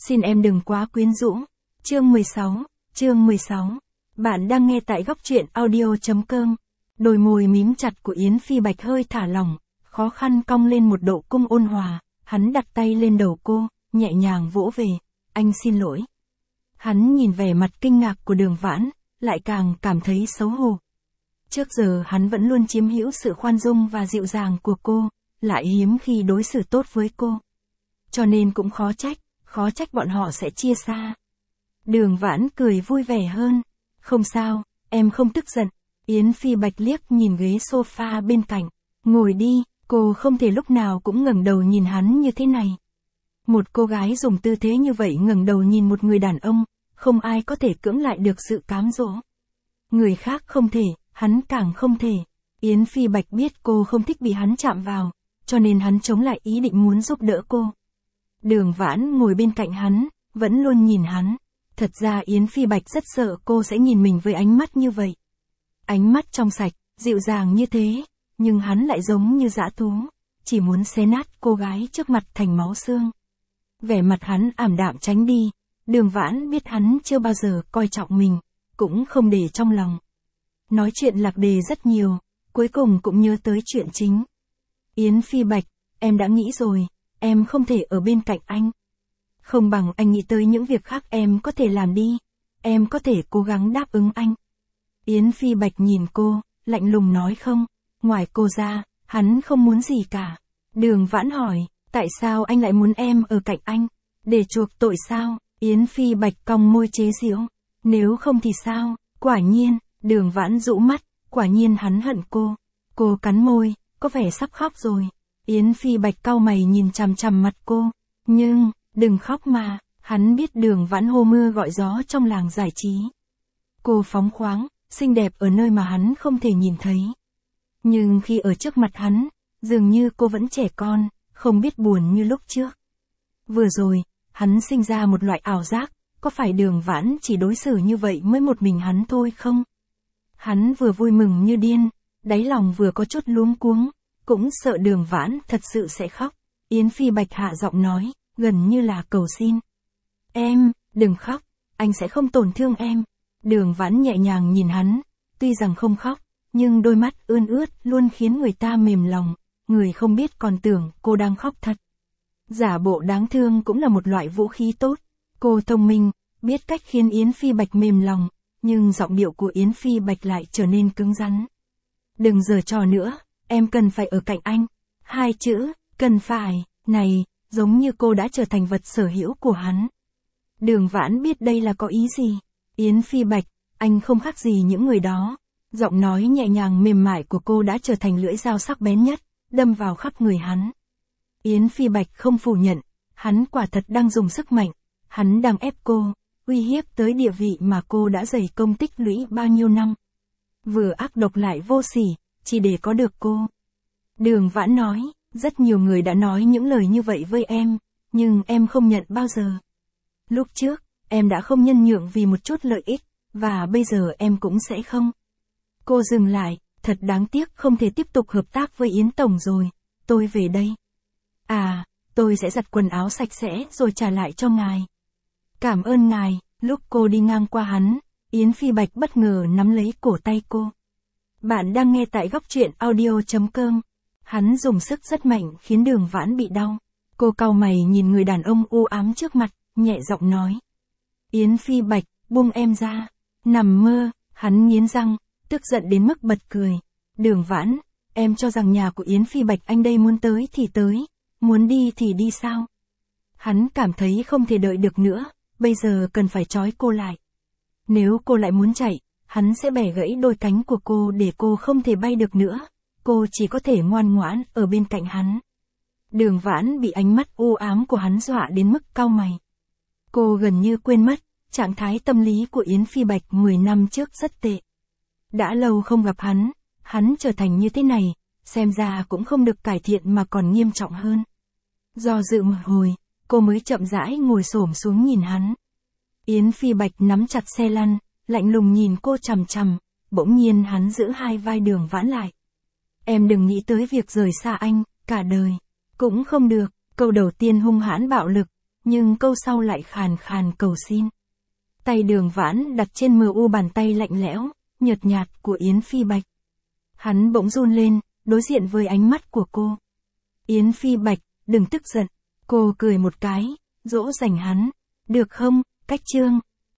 Xin em đừng quá quyến rũ. Chương 16. Bạn đang nghe tại góc truyện audio.com. Đôi môi mím chặt của Yến Phi Bạch hơi thả lỏng, khó khăn cong lên một độ cung ôn hòa, hắn đặt tay lên đầu cô, nhẹ nhàng vỗ về. Anh xin lỗi. Hắn nhìn vẻ mặt kinh ngạc của Đường Vãn, lại càng cảm thấy xấu hổ. Trước giờ hắn vẫn luôn chiếm hữu sự khoan dung và dịu dàng của cô, lại hiếm khi đối xử tốt với cô. Cho nên cũng khó trách bọn họ sẽ chia xa. Đường Vãn cười vui vẻ hơn. Không sao, em không tức giận. Yến Phi Bạch liếc nhìn ghế sofa bên cạnh. Ngồi đi, cô không thể lúc nào cũng ngẩng đầu nhìn hắn như thế này. Một cô gái dùng tư thế như vậy ngẩng đầu nhìn một người đàn ông, không ai có thể cưỡng lại được sự cám dỗ. Người khác không thể, hắn càng không thể. Yến Phi Bạch biết cô không thích bị hắn chạm vào, cho nên hắn chống lại ý định muốn giúp đỡ cô. Đường Vãn ngồi bên cạnh hắn, vẫn luôn nhìn hắn. Thật ra Yến Phi Bạch rất sợ cô sẽ nhìn mình với ánh mắt như vậy. Ánh mắt trong sạch, dịu dàng như thế, nhưng hắn lại giống như dã thú, chỉ muốn xé nát cô gái trước mặt thành máu xương. Vẻ mặt hắn ảm đạm tránh đi, Đường Vãn biết hắn chưa bao giờ coi trọng mình, cũng không để trong lòng. Nói chuyện lạc đề rất nhiều, cuối cùng cũng nhớ tới chuyện chính. Yến Phi Bạch, em đã nghĩ rồi, em không thể ở bên cạnh anh. Không bằng anh nghĩ tới những việc khác em có thể làm đi, em có thể cố gắng đáp ứng anh. Yến Phi Bạch nhìn cô, lạnh lùng nói không, ngoài cô ra, hắn không muốn gì cả. Đường Vãn hỏi, tại sao anh lại muốn em ở cạnh anh? Để chuộc tội sao? Yến Phi Bạch cong môi chế giễu. Nếu không thì sao? Quả nhiên, Đường Vãn rũ mắt, quả nhiên hắn hận cô. Cô cắn môi, có vẻ sắp khóc rồi. Yến Phi Bạch cau mày nhìn chằm chằm mặt cô. Nhưng, đừng khóc mà, hắn biết Đường Vãn hô mưa gọi gió trong làng giải trí. Cô phóng khoáng, xinh đẹp ở nơi mà hắn không thể nhìn thấy. Nhưng khi ở trước mặt hắn, dường như cô vẫn trẻ con, không biết buồn như lúc trước. Vừa rồi, hắn sinh ra một loại ảo giác, có phải Đường Vãn chỉ đối xử như vậy mới một mình hắn thôi không? Hắn vừa vui mừng như điên, đáy lòng vừa có chút luống cuống, cũng sợ Đường Vãn thật sự sẽ khóc. Yến Phi Bạch hạ giọng nói, gần như là cầu xin. Em, đừng khóc, anh sẽ không tổn thương em. Đường Vãn nhẹ nhàng nhìn hắn, tuy rằng không khóc, nhưng đôi mắt ươn ướt luôn khiến người ta mềm lòng, người không biết còn tưởng cô đang khóc thật. Giả bộ đáng thương cũng là một loại vũ khí tốt. Cô thông minh, biết cách khiến Yến Phi Bạch mềm lòng, nhưng giọng điệu của Yến Phi Bạch lại trở nên cứng rắn. Đừng giở trò nữa, em cần phải ở cạnh anh. Hai chữ, cần phải, này, giống như cô đã trở thành vật sở hữu của hắn. Đường Vãn biết đây là có ý gì. Yến Phi Bạch, anh không khác gì những người đó. Giọng nói nhẹ nhàng mềm mại của cô đã trở thành lưỡi dao sắc bén nhất, đâm vào khắp người hắn. Yến Phi Bạch không phủ nhận, hắn quả thật đang dùng sức mạnh, hắn đang ép cô, uy hiếp tới địa vị mà cô đã dày công tích lũy bao nhiêu năm. Vừa ác độc lại vô sỉ, chỉ để có được cô. Đường Vãn nói, rất nhiều người đã nói những lời như vậy với em, nhưng em không nhận bao giờ. Lúc trước, em đã không nhân nhượng vì một chút lợi ích, và bây giờ em cũng sẽ không. Cô dừng lại, thật đáng tiếc không thể tiếp tục hợp tác với Yến Tổng rồi, tôi về đây. À, tôi sẽ giặt quần áo sạch sẽ rồi trả lại cho ngài. Cảm ơn ngài. Lúc cô đi ngang qua hắn, Yến Phi Bạch bất ngờ nắm lấy cổ tay cô. Bạn đang nghe tại góc truyện audio.com. Hắn dùng sức rất mạnh khiến Đường Vãn bị đau. Cô cau mày nhìn người đàn ông u ám trước mặt, nhẹ giọng nói. Yến Phi Bạch, buông em ra. Nằm mơ, hắn nghiến răng, tức giận đến mức bật cười. Đường Vãn, em cho rằng nhà của Yến Phi Bạch anh đây muốn tới thì tới, muốn đi thì đi sao? Hắn cảm thấy không thể đợi được nữa, bây giờ cần phải trói cô lại. Nếu cô lại muốn chạy, hắn sẽ bẻ gãy đôi cánh của cô để cô không thể bay được nữa. Cô chỉ có thể ngoan ngoãn ở bên cạnh hắn. Đường Vãn bị ánh mắt u ám của hắn dọa đến mức cau mày. Cô gần như quên mất, trạng thái tâm lý của Yến Phi Bạch 10 năm trước rất tệ. Đã lâu không gặp hắn trở thành như thế này, xem ra cũng không được cải thiện mà còn nghiêm trọng hơn. Do dự một hồi, cô mới chậm rãi ngồi xổm xuống nhìn hắn. Yến Phi Bạch nắm chặt xe lăn, lạnh lùng nhìn cô chằm chằm, bỗng nhiên hắn giữ hai vai Đường Vãn lại. Em đừng nghĩ tới việc rời xa anh, cả đời. Cũng không được, câu đầu tiên hung hãn bạo lực, nhưng câu sau lại khàn khàn cầu xin. Tay Đường Vãn đặt trên mu bàn tay lạnh lẽo, nhợt nhạt của Yến Phi Bạch. Hắn bỗng run lên, đối diện với ánh mắt của cô. Yến Phi Bạch, đừng tức giận. Cô cười một cái, dỗ dành hắn. Được không, Cách Trương,